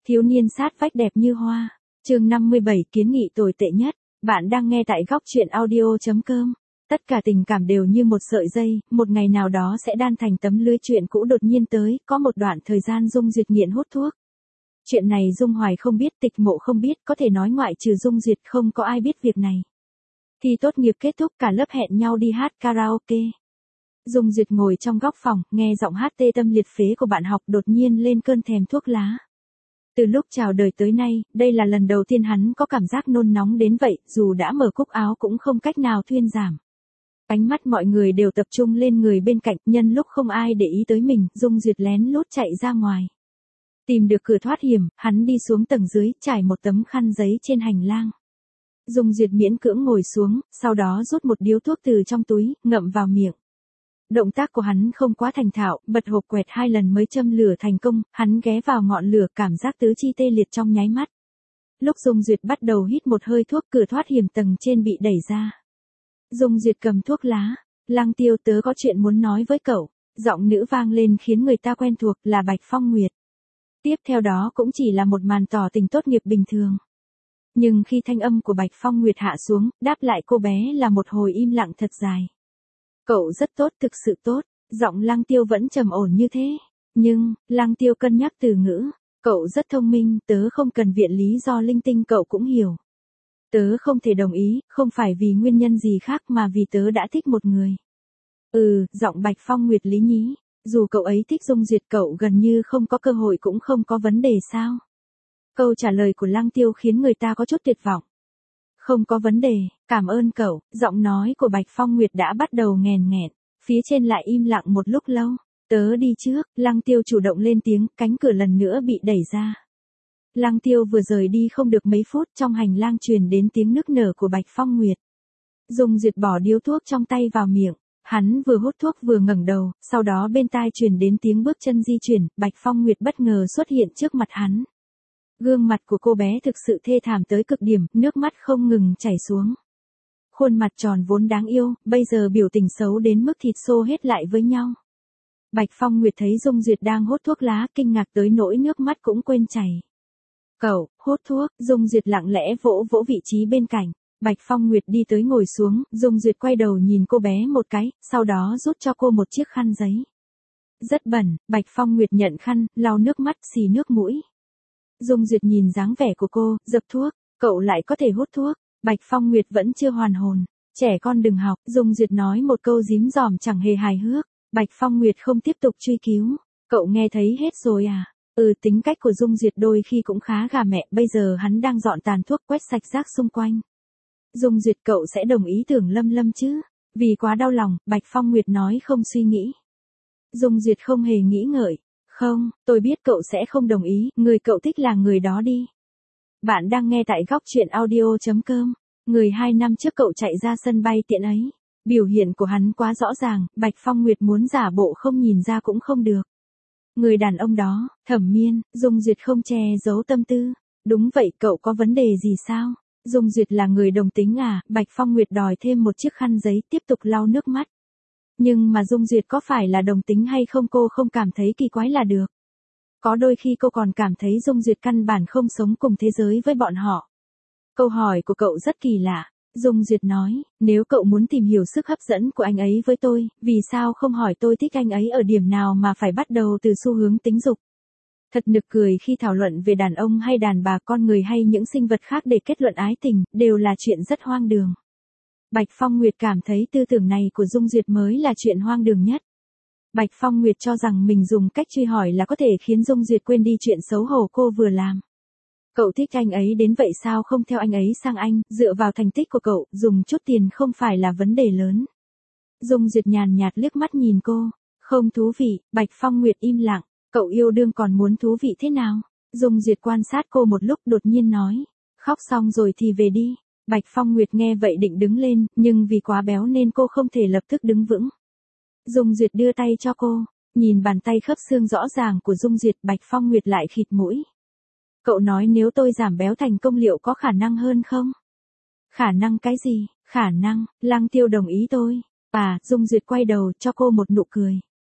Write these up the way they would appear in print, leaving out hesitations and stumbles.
Thiếu niên sát vách đẹp như hoa. Chương 57 kiến nghị tồi tệ nhất. Bạn đang nghe tại góc truyện audio.com. Tất cả tình cảm đều như một sợi dây, một ngày nào đó sẽ đan thành tấm lưới chuyện cũ đột nhiên tới, có một đoạn thời gian Dung Duyệt nghiện hút thuốc. Chuyện này Dung Hoài không biết, Tịch Mộ không biết, có thể nói ngoại trừ Dung Duyệt không có ai biết việc này. Thi tốt nghiệp kết thúc cả lớp hẹn nhau đi hát karaoke. Dung Duyệt ngồi trong góc phòng, nghe giọng hát tê tâm liệt phế của bạn học đột nhiên lên cơn thèm thuốc lá. Từ lúc chào đời tới nay, đây là lần đầu tiên hắn có cảm giác nôn nóng đến vậy, dù đã mở cúc áo cũng không cách nào thuyên giảm. Ánh mắt mọi người đều tập trung lên người bên cạnh, nhân lúc không ai để ý tới mình, Dung Duyệt lén lút chạy ra ngoài. Tìm được cửa thoát hiểm, hắn đi xuống tầng dưới, trải một tấm khăn giấy trên hành lang. Dung Duyệt miễn cưỡng ngồi xuống, sau đó rút một điếu thuốc từ trong túi, ngậm vào miệng. Động tác của hắn không quá thành thạo, bật hộp quẹt 2 lần mới châm lửa thành công, hắn ghé vào ngọn lửa, cảm giác tứ chi tê liệt trong nháy mắt. Lúc Dung Duyệt bắt đầu hít một hơi thuốc, cửa thoát hiểm tầng trên bị đẩy ra. Dung Duyệt cầm thuốc lá. Lăng Tiêu, tớ có chuyện muốn nói với cậu. Giọng nữ vang lên khiến người ta quen thuộc, là Bạch Phong Nguyệt. Tiếp theo đó cũng chỉ là một màn tỏ tình tốt nghiệp bình thường. Nhưng khi thanh âm của Bạch Phong Nguyệt hạ xuống, đáp lại cô bé là một hồi im lặng thật dài. Cậu rất tốt, thực sự tốt. Giọng Lăng Tiêu vẫn trầm ổn như thế. Nhưng, Lăng Tiêu cân nhắc từ ngữ. Cậu rất thông minh, tớ không cần viện lý do linh tinh, cậu cũng hiểu. Tớ không thể đồng ý, không phải vì nguyên nhân gì khác mà vì tớ đã thích một người. Giọng Bạch Phong Nguyệt lý nhí. Dù cậu ấy thích Dung Duyệt, cậu gần như không có cơ hội cũng không có vấn đề sao? Câu trả lời của Lăng Tiêu khiến người ta có chút tuyệt vọng. Không có vấn đề, cảm ơn cậu. Giọng nói của Bạch Phong Nguyệt đã bắt đầu nghèn nghẹn. Phía trên lại im lặng một lúc lâu. Tớ đi trước. Lăng Tiêu chủ động lên tiếng, cánh cửa lần nữa bị đẩy ra. Lăng Tiêu vừa rời đi không được mấy phút, trong hành lang truyền đến tiếng nức nở của Bạch Phong Nguyệt. Dung Duyệt bỏ điếu thuốc trong tay vào miệng. Hắn vừa hút thuốc vừa ngẩng đầu, sau đó bên tai truyền đến tiếng bước chân di chuyển, Bạch Phong Nguyệt bất ngờ xuất hiện trước mặt hắn. Gương mặt của cô bé thực sự thê thảm tới cực điểm, nước mắt không ngừng chảy xuống. Khuôn mặt tròn vốn đáng yêu, bây giờ biểu tình xấu đến mức thịt xô hết lại với nhau. Bạch Phong Nguyệt thấy Dung Duyệt đang hút thuốc lá, kinh ngạc tới nỗi nước mắt cũng quên chảy. Cậu, hút thuốc. Dung Duyệt lặng lẽ vỗ vỗ vị trí bên cạnh. Bạch Phong Nguyệt đi tới ngồi xuống, Dung Duyệt quay đầu nhìn cô bé một cái, sau đó rút cho cô một chiếc khăn giấy. Rất bẩn. Bạch Phong Nguyệt nhận khăn, lau nước mắt, xì nước mũi. Dung Duyệt nhìn dáng vẻ của cô, dập thuốc. Cậu lại có thể hút thuốc. Bạch Phong Nguyệt vẫn chưa hoàn hồn. Trẻ con đừng học. Dung Duyệt nói một câu dím dỏm chẳng hề hài hước. Bạch Phong Nguyệt không tiếp tục truy cứu. Cậu nghe thấy hết rồi à? Tính cách của Dung Duyệt đôi khi cũng khá gà mẹ, bây giờ hắn đang dọn tàn thuốc quét sạch rác xung quanh. Dung Duyệt, cậu sẽ đồng ý Tưởng Lâm Lâm chứ? Vì quá đau lòng, Bạch Phong Nguyệt nói không suy nghĩ. Dung Duyệt không hề nghĩ ngợi. Không, tôi biết cậu sẽ không đồng ý, người cậu thích là người đó đi. Bạn đang nghe tại góc truyện audio.com. Người 2 năm trước cậu chạy ra sân bay tiện ấy. Biểu hiện của hắn quá rõ ràng, Bạch Phong Nguyệt muốn giả bộ không nhìn ra cũng không được. Người đàn ông đó, Thẩm Miên. Dung Duyệt không che giấu tâm tư. Đúng vậy, cậu có vấn đề gì sao? Dung Duyệt là người đồng tính à? Bạch Phong Nguyệt đòi thêm một chiếc khăn giấy, tiếp tục lau nước mắt. Nhưng mà Dung Duyệt có phải là đồng tính hay không cô không cảm thấy kỳ quái là được. Có đôi khi cô còn cảm thấy Dung Duyệt căn bản không sống cùng thế giới với bọn họ. Câu hỏi của cậu rất kỳ lạ. Dung Duyệt nói, nếu cậu muốn tìm hiểu sức hấp dẫn của anh ấy với tôi, vì sao không hỏi tôi thích anh ấy ở điểm nào mà phải bắt đầu từ xu hướng tính dục. Thật nực cười khi thảo luận về đàn ông hay đàn bà, con người hay những sinh vật khác để kết luận ái tình, đều là chuyện rất hoang đường. Bạch Phong Nguyệt cảm thấy tư tưởng này của Dung Duyệt mới là chuyện hoang đường nhất. Bạch Phong Nguyệt cho rằng mình dùng cách truy hỏi là có thể khiến Dung Duyệt quên đi chuyện xấu hổ cô vừa làm. Cậu thích anh ấy đến vậy sao không theo anh ấy sang Anh, dựa vào thành tích của cậu, dùng chút tiền không phải là vấn đề lớn. Dung Duyệt nhàn nhạt liếc mắt nhìn cô. Không thú vị. Bạch Phong Nguyệt im lặng. Cậu yêu đương còn muốn thú vị thế nào? Dung Duyệt quan sát cô một lúc đột nhiên nói. Khóc xong rồi thì về đi. Bạch Phong Nguyệt nghe vậy định đứng lên, nhưng vì quá béo nên cô không thể lập tức đứng vững. Dung Duyệt đưa tay cho cô. Nhìn bàn tay khớp xương rõ ràng của Dung Duyệt, Bạch Phong Nguyệt lại khịt mũi. Cậu nói nếu tôi giảm béo thành công liệu có khả năng hơn không? Khả năng cái gì? Khả năng, Lăng Tiêu đồng ý tôi. Dung Duyệt quay đầu cho cô một nụ cười.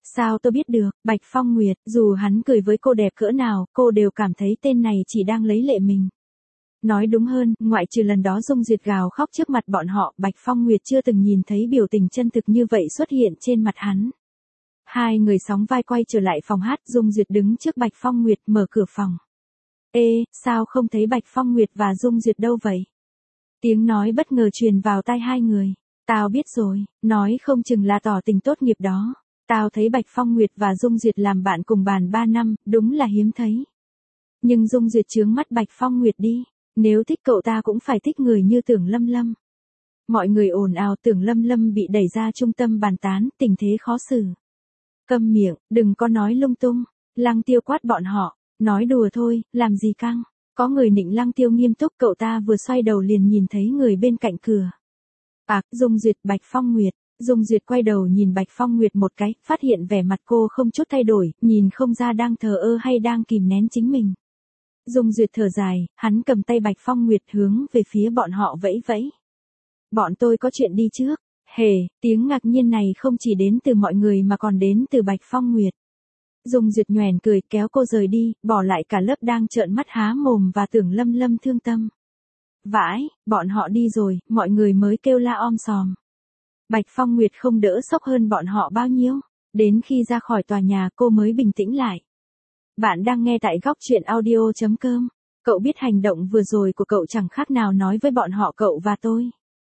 Sao tôi biết được, Bạch Phong Nguyệt, dù hắn cười với cô đẹp cỡ nào, cô đều cảm thấy tên này chỉ đang lấy lệ mình. Nói đúng hơn, ngoại trừ lần đó Dung Duyệt gào khóc trước mặt bọn họ, Bạch Phong Nguyệt chưa từng nhìn thấy biểu tình chân thực như vậy xuất hiện trên mặt hắn. Hai người sóng vai quay trở lại phòng hát, Dung Duyệt đứng trước Bạch Phong Nguyệt mở cửa phòng. Ê, sao không thấy Bạch Phong Nguyệt và Dung Duyệt đâu vậy? Tiếng nói bất ngờ truyền vào tai hai người. Tao biết rồi, nói không chừng là tỏ tình tốt nghiệp đó. Tao thấy Bạch Phong Nguyệt và Dung Duyệt làm bạn cùng bàn 3 năm, đúng là hiếm thấy. Nhưng Dung Duyệt chướng mắt Bạch Phong Nguyệt đi. Nếu thích cậu ta cũng phải thích người như Tưởng Lâm Lâm. Mọi người ồn ào, Tưởng Lâm Lâm bị đẩy ra trung tâm bàn tán, tình thế khó xử. Câm miệng, đừng có nói lung tung. Lăng Tiêu quát bọn họ. Nói đùa thôi, làm gì căng. Có người nịnh Lăng Tiêu nghiêm túc, cậu ta vừa xoay đầu liền nhìn thấy người bên cạnh cửa. Dung Duyệt, Bạch Phong Nguyệt. Dung Duyệt quay đầu nhìn Bạch Phong Nguyệt một cái, phát hiện vẻ mặt cô không chút thay đổi, nhìn không ra đang thờ ơ hay đang kìm nén chính mình. Dung Duyệt thở dài, hắn cầm tay Bạch Phong Nguyệt hướng về phía bọn họ vẫy vẫy. Bọn tôi có chuyện đi trước. Hề, tiếng ngạc nhiên này không chỉ đến từ mọi người mà còn đến từ Bạch Phong Nguyệt. Dung Duyệt nhoẻn cười kéo cô rời đi, bỏ lại cả lớp đang trợn mắt há mồm và Tưởng Lâm Lâm thương tâm. Vãi, bọn họ đi rồi, mọi người mới kêu la om sòm. Bạch Phong Nguyệt không đỡ sốc hơn bọn họ bao nhiêu. Đến khi ra khỏi tòa nhà cô mới bình tĩnh lại. Bạn đang nghe tại góc truyện audio.com. Cậu biết hành động vừa rồi của cậu chẳng khác nào nói với bọn họ cậu và tôi.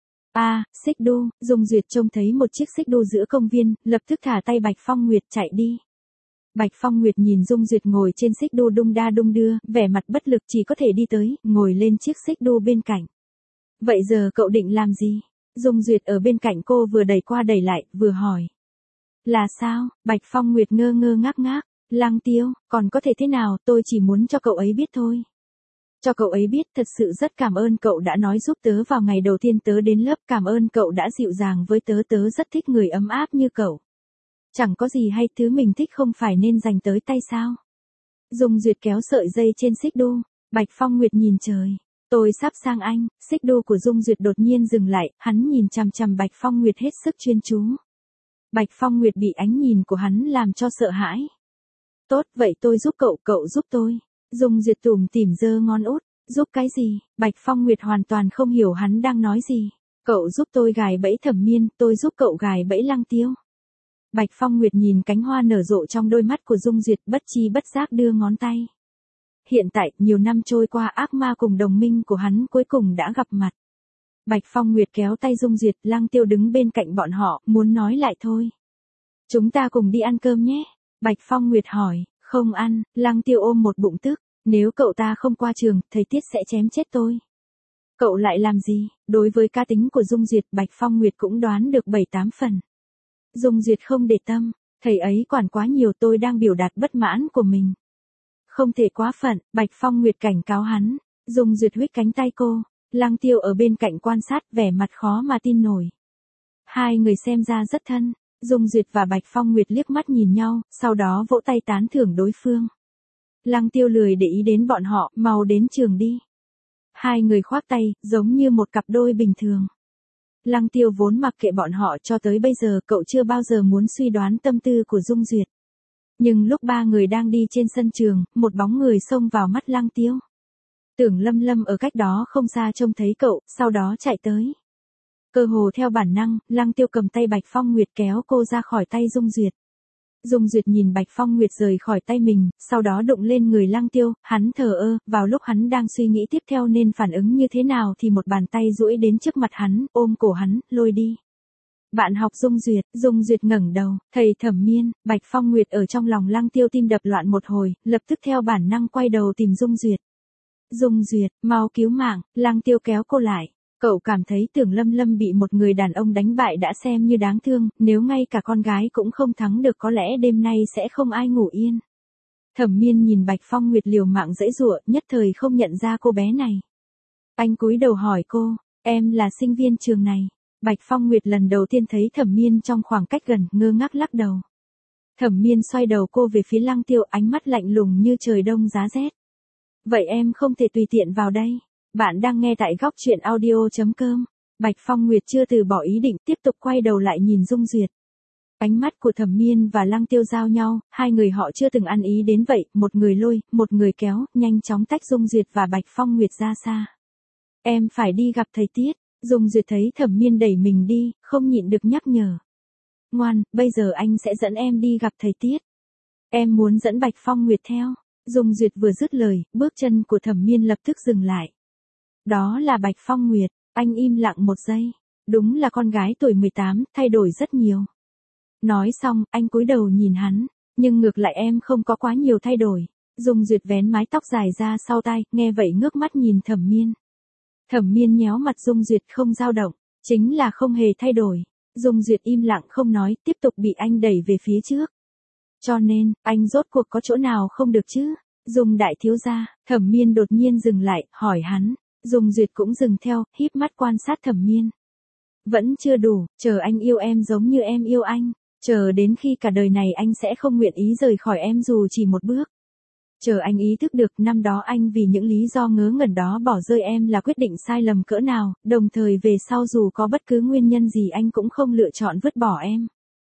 Xích đu, Dung Duyệt trông thấy một chiếc xích đu giữa công viên, lập tức thả tay Bạch Phong Nguyệt chạy đi. Bạch Phong Nguyệt nhìn Dung Duyệt ngồi trên xích đu đung đa đung đưa, vẻ mặt bất lực chỉ có thể đi tới, ngồi lên chiếc xích đu bên cạnh. Vậy giờ cậu định làm gì? Dung Duyệt ở bên cạnh cô vừa đẩy qua đẩy lại, vừa hỏi. Là sao? Bạch Phong Nguyệt ngơ ngơ ngác ngác. Lăng Tiêu, còn có thể thế nào, tôi chỉ muốn cho cậu ấy biết thôi. Cho cậu ấy biết thật sự rất cảm ơn cậu đã nói giúp tớ vào ngày đầu tiên tớ đến lớp, cảm ơn cậu đã dịu dàng với tớ, tớ rất thích người ấm áp như cậu. Chẳng có gì hay, thứ mình thích không phải nên dành tới tay sao? Dung Duyệt kéo sợi dây trên xích đu, Bạch Phong Nguyệt nhìn trời. Tôi sắp sang anh, xích đu của Dung Duyệt đột nhiên dừng lại, hắn nhìn chằm chằm Bạch Phong Nguyệt hết sức chuyên chú. Bạch Phong Nguyệt bị ánh nhìn của hắn làm cho sợ hãi. Tốt, vậy tôi giúp cậu, cậu giúp tôi. Dung Duyệt tủm tỉm giơ ngón út. Giúp cái gì? Bạch Phong Nguyệt hoàn toàn không hiểu hắn đang nói gì. Cậu giúp tôi gài bẫy Thẩm Miên, tôi giúp cậu gài bẫy Lăng Tiêu. Bạch Phong Nguyệt nhìn cánh hoa nở rộ trong đôi mắt của Dung Duyệt, bất chi bất giác đưa ngón tay. Hiện tại, nhiều năm trôi qua, ác ma cùng đồng minh của hắn cuối cùng đã gặp mặt. Bạch Phong Nguyệt kéo tay Dung Duyệt, Lăng Tiêu đứng bên cạnh bọn họ, muốn nói lại thôi. Chúng ta cùng đi ăn cơm nhé. Bạch Phong Nguyệt hỏi, không ăn, Lăng Tiêu ôm một bụng tức, nếu cậu ta không qua trường, thầy Tiết sẽ chém chết tôi. Cậu lại làm gì? Đối với cá tính của Dung Duyệt, Bạch Phong Nguyệt cũng đoán được 7-8 phần. Dung Duyệt không để tâm, thầy ấy quản quá nhiều, tôi đang biểu đạt bất mãn của mình. Không thể quá phận, Bạch Phong Nguyệt cảnh cáo hắn. Dung Duyệt huých cánh tay cô, Lăng Tiêu ở bên cạnh quan sát, vẻ mặt khó mà tin nổi. Hai người xem ra rất thân. Dung Duyệt và Bạch Phong Nguyệt liếc mắt nhìn nhau, sau đó vỗ tay tán thưởng đối phương. Lăng Tiêu lười để ý đến bọn họ, mau đến trường đi. Hai người khoác tay, giống như một cặp đôi bình thường. Lăng Tiêu vốn mặc kệ bọn họ, cho tới bây giờ cậu chưa bao giờ muốn suy đoán tâm tư của Dung Duyệt. Nhưng lúc ba người đang đi trên sân trường, một bóng người xông vào mắt Lăng Tiêu. Tưởng Lâm Lâm ở cách đó không xa trông thấy cậu, sau đó chạy tới. Cơ hồ theo bản năng, Lăng Tiêu cầm tay Bạch Phong Nguyệt kéo cô ra khỏi tay Dung Duyệt. Dung Duyệt nhìn Bạch Phong Nguyệt rời khỏi tay mình, sau đó đụng lên người Lăng Tiêu, hắn thờ ơ, vào lúc hắn đang suy nghĩ tiếp theo nên phản ứng như thế nào thì một bàn tay duỗi đến trước mặt hắn, ôm cổ hắn, lôi đi. Bạn học Dung Duyệt ngẩng đầu, thầy Thẩm Miên. Bạch Phong Nguyệt ở trong lòng Lăng Tiêu tim đập loạn một hồi, lập tức theo bản năng quay đầu tìm Dung Duyệt. Dung Duyệt, mau cứu mạng, Lăng Tiêu kéo cô lại. Cậu cảm thấy Tưởng Lâm Lâm bị một người đàn ông đánh bại đã xem như đáng thương, nếu ngay cả con gái cũng không thắng được có lẽ đêm nay sẽ không ai ngủ yên. Thẩm Miên nhìn Bạch Phong Nguyệt liều mạng giãy giụa, nhất thời không nhận ra cô bé này. Anh cúi đầu hỏi cô, em là sinh viên trường này. Bạch Phong Nguyệt lần đầu tiên thấy Thẩm Miên trong khoảng cách gần, ngơ ngác lắc đầu. Thẩm Miên xoay đầu cô về phía Lăng Tiêu, ánh mắt lạnh lùng như trời đông giá rét. Vậy em không thể tùy tiện vào đây. Bạn đang nghe tại góc truyện audio.com. Bạch Phong Nguyệt chưa từ bỏ ý định, tiếp tục quay đầu lại nhìn Dung Duyệt. Ánh mắt của Thẩm Miên và Lăng Tiêu giao nhau, hai người họ chưa từng ăn ý đến vậy, một người lôi, một người kéo, nhanh chóng tách Dung Duyệt và Bạch Phong Nguyệt ra xa. Em phải đi gặp thầy Tiết. Dung Duyệt thấy Thẩm Miên đẩy mình đi, không nhịn được nhắc nhở. Ngoan, bây giờ anh sẽ dẫn em đi gặp thầy Tiết. Em muốn dẫn Bạch Phong Nguyệt theo. Dung Duyệt vừa dứt lời, bước chân của Thẩm Miên lập tức dừng lại. Đó là Bạch Phong Nguyệt, anh im lặng một giây. Đúng là con gái tuổi 18, thay đổi rất nhiều. Nói xong, anh cúi đầu nhìn hắn, nhưng ngược lại em không có quá nhiều thay đổi. Dung Duyệt vén mái tóc dài ra sau tai, nghe vậy ngước mắt nhìn Thẩm Miên. Thẩm Miên nhéo mặt Dung Duyệt không dao động, chính là không hề thay đổi. Dung Duyệt im lặng không nói, tiếp tục bị anh đẩy về phía trước. Cho nên, anh rốt cuộc có chỗ nào không được chứ? Dung đại thiếu gia, Thẩm Miên đột nhiên dừng lại, hỏi hắn. Dung Duyệt cũng dừng theo, híp mắt quan sát Thẩm Miên. Vẫn chưa đủ, chờ anh yêu em giống như em yêu anh. Chờ đến khi cả đời này anh sẽ không nguyện ý rời khỏi em dù chỉ một bước. Chờ anh ý thức được năm đó anh vì những lý do ngớ ngẩn đó bỏ rơi em là quyết định sai lầm cỡ nào, đồng thời về sau dù có bất cứ nguyên nhân gì anh cũng không lựa chọn vứt bỏ em.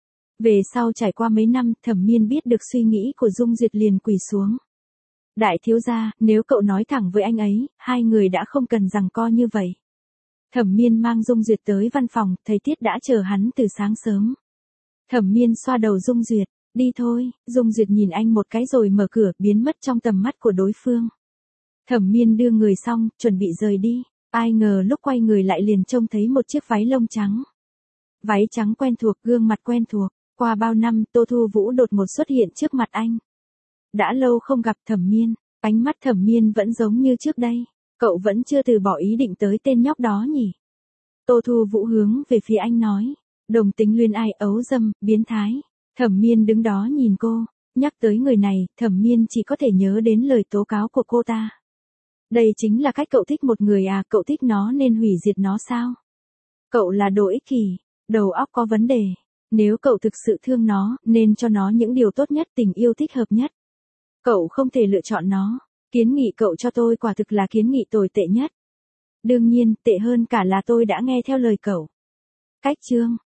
Về sau trải qua mấy năm, Thẩm Miên biết được suy nghĩ của Dung Duyệt liền quỳ xuống. Đại thiếu gia, nếu cậu nói thẳng với anh ấy, hai người đã không cần giằng co như vậy. Thẩm Miên mang Dung Duyệt tới văn phòng, thầy Tiết đã chờ hắn từ sáng sớm. Thẩm Miên xoa đầu Dung Duyệt, đi thôi. Dung Duyệt nhìn anh một cái rồi mở cửa, biến mất trong tầm mắt của đối phương. Thẩm Miên đưa người xong, chuẩn bị rời đi. Ai ngờ lúc quay người lại liền trông thấy một chiếc váy lông trắng. Váy trắng quen thuộc, gương mặt quen thuộc. Qua bao năm, Tô Thu Vũ đột ngột xuất hiện trước mặt anh. Đã lâu không gặp Thẩm Miên, ánh mắt Thẩm Miên vẫn giống như trước đây. Cậu vẫn chưa từ bỏ ý định tới tên nhóc đó nhỉ? Tô Thu Vũ hướng về phía anh nói. Đồng tính luyên ai, ấu dâm, biến thái. Thẩm Miên đứng đó nhìn cô. Nhắc tới người này, Thẩm Miên chỉ có thể nhớ đến lời tố cáo của cô ta. Đây chính là cách cậu thích một người à, cậu thích nó nên hủy diệt nó sao? Cậu là đồ ích kỷ, đầu óc có vấn đề. Nếu cậu thực sự thương nó, nên cho nó những điều tốt nhất, tình yêu thích hợp nhất. Cậu không thể lựa chọn nó. Kiến nghị cậu cho tôi quả thực là kiến nghị tồi tệ nhất. Đương nhiên, tệ hơn cả là tôi đã nghe theo lời cậu. Cách chương